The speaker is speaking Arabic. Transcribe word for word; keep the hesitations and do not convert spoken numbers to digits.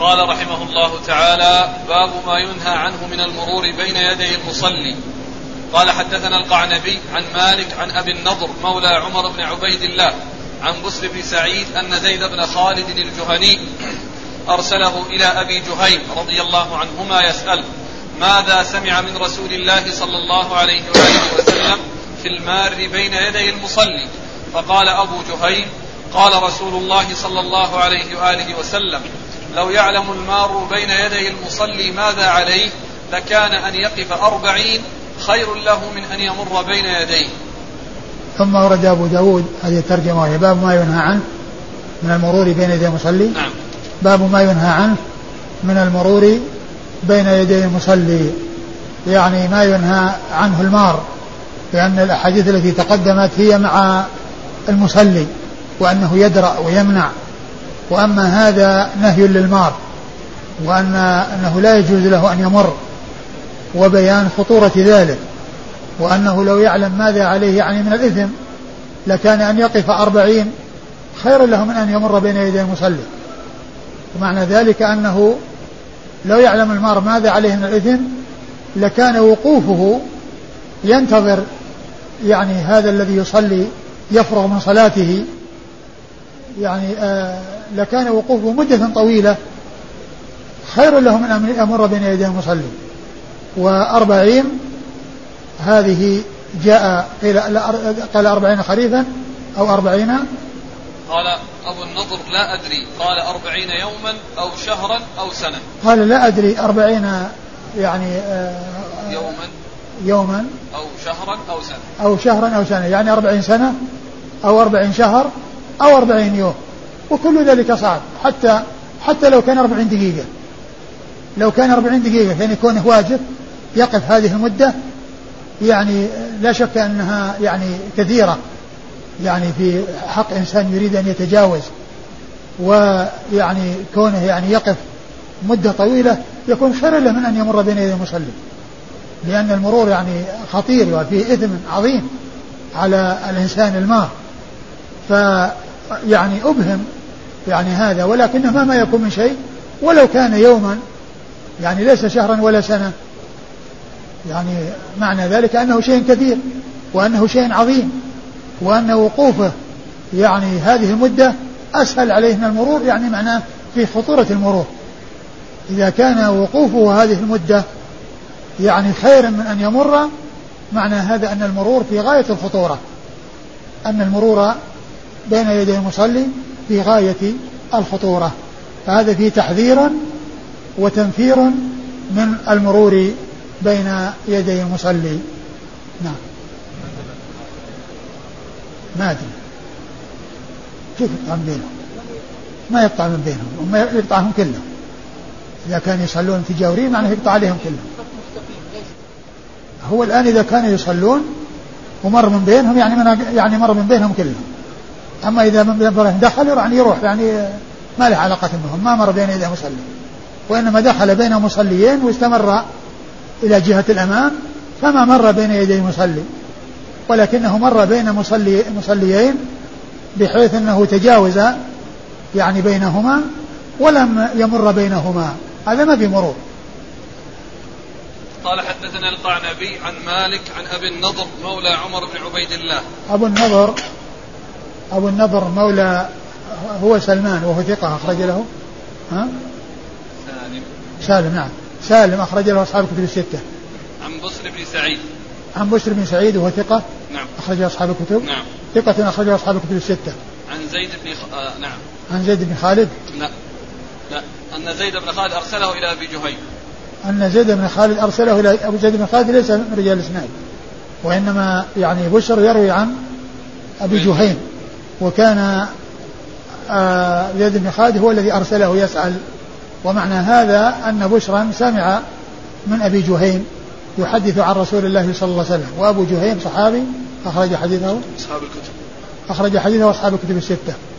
قال رحمه الله تعالى: باب ما ينهى عنه من المرور بين يدي المصلي. قال: حدثنا القعنبي عن مالك عن أبي النضر مولى عمر بن عبيد الله عن بسر بن سعيد أن زيد بن خالد الجهني أرسله إلى أبي جهيم رضي الله عنهما يسأل: ماذا سمع من رسول الله صلى الله عليه وآله وسلم في المار بين يدي المصلي؟ فقال أبو جهيم: قال رسول الله صلى الله عليه وآله وسلم: لو يعلم المار بين يدي المصلي ماذا عليه لكان أن يقف أربعين خير له من أن يمر بين يديه. ثم ورد أبو داود هذه الترجمة وهي باب ما ينهى عنه من المرور بين يدي المصلي. نعم. باب ما ينهى عنه من المرور بين يدي المصلي، يعني ما ينهى عنه المار، لأن الأحاديث التي تقدمت هي مع المصلي وأنه يدرأ ويمنع، وأما هذا نهي للمار وأن أنه لا يجوز له أن يمر، وبيان خطورة ذلك، وأنه لو يعلم ماذا عليه يعني من الإثم لكان أن يقف أربعين خير له من أن يمر بين يدي المصلي. ومعنى ذلك أنه لو يعلم المار ماذا عليه من الإثم لكان وقوفه ينتظر يعني هذا الذي يصلي يفرغ من صلاته، يعني آه لكان وقوفه مدة طويلة خير له من أن يمر بين يدي المصلي. وأربعين هذه جاء قال أربعين خريفا أو أربعين، قال أبو النضر: لا أدري، قال أربعين يوما أو شهرا أو سنة. قال: لا أدري، أربعين يعني آه يوما يوما أو شهرا أو سنة أو شهرا أو سنة، يعني أربعين سنة أو أربعين شهر أو أربعين يوم، وكل ذلك صعب. حتى حتى لو كان أربعين دقيقة، لو كان أربعين دقيقة كان يكون واجب يقف هذه المدة، يعني لا شك أنها يعني كثيرة يعني في حق إنسان يريد أن يتجاوز، ويعني كونه يعني يقف مدة طويلة يكون خير له من أن يمر بين يدي المصلي، لأن المرور يعني خطير وفيه إثم عظيم على الإنسان المار. فيعني أبهم يعني هذا، ولكنه ما يكون من شيء ولو كان يوما، يعني ليس شهرا ولا سنة، يعني معنى ذلك أنه شيء كثير وأنه شيء عظيم، وأن وقوفه يعني هذه المدة أسهل عليه من المرور، يعني معناه في خطورة المرور. إذا كان وقوفه هذه المدة يعني خير من أن يمر، معنى هذا أن المرور في غاية الخطورة، أن المرور بين يدي المصلي في غاية الخطورة. فهذا فيه تحذيرا وتنفير من المرور بين يدي المصلي. نعم. ما أدري كيف يقطع من بينهم، ما يقطع من بينهم وما يقطعهم كلهم. إذا كانوا يصلون تجاورين معناه يقطع عليهم كلهم. هو الآن إذا كانوا يصلون ومر من بينهم يعني من يعني مر من بينهم كلهم. أما إذا من بينهم دخل يعني يروح يعني ما له علاقة بهم، ما مر بين يدي مصلي، وإنما دخل بين مصليين واستمر إلى جهة الأمام فما مر بين يدي مصلي، ولكنه مر بين مصلي مصليين بحيث أنه تجاوز يعني بينهما ولم يمر بينهما، هذا ما في مرور. قال: حدثنا القعنبي عن مالك عن أبي النضر مولى عمر بن عبيد الله. أبو النضر أبو النضر مولى هو سلمان وهو ثقة أخرج له ها؟ سالم سالم نعم سالم أخرج له أصحاب الكتب الستة. عن بسر بن سعيد عن بسر بن سعيد وهو ثقة نعم أخرج له أصحاب الكتب نعم ثقة أخرج له أصحاب الكتب الستة. عن زيد بن خ... آه نعم عن زيد بن خالد لا لا أن زيد بن خالد أرسله إلى أبي جهيم أن زيد بن خالد أرسله إلى أبو زيد بن خالد ليس من رجال الإسناد، وإنما يعني بشر يروي عن أبي جهيم، وكان آه زيد بن خالد هو الذي أرسله يسأل. ومعنى هذا أن بشرا سمع من أبي جهيم يحدث عن رسول الله صلى الله عليه وسلم، وأبو جهيم صحابي أخرج حديثه أصحاب الكتب أخرج حديثه أصحاب الكتب الستة.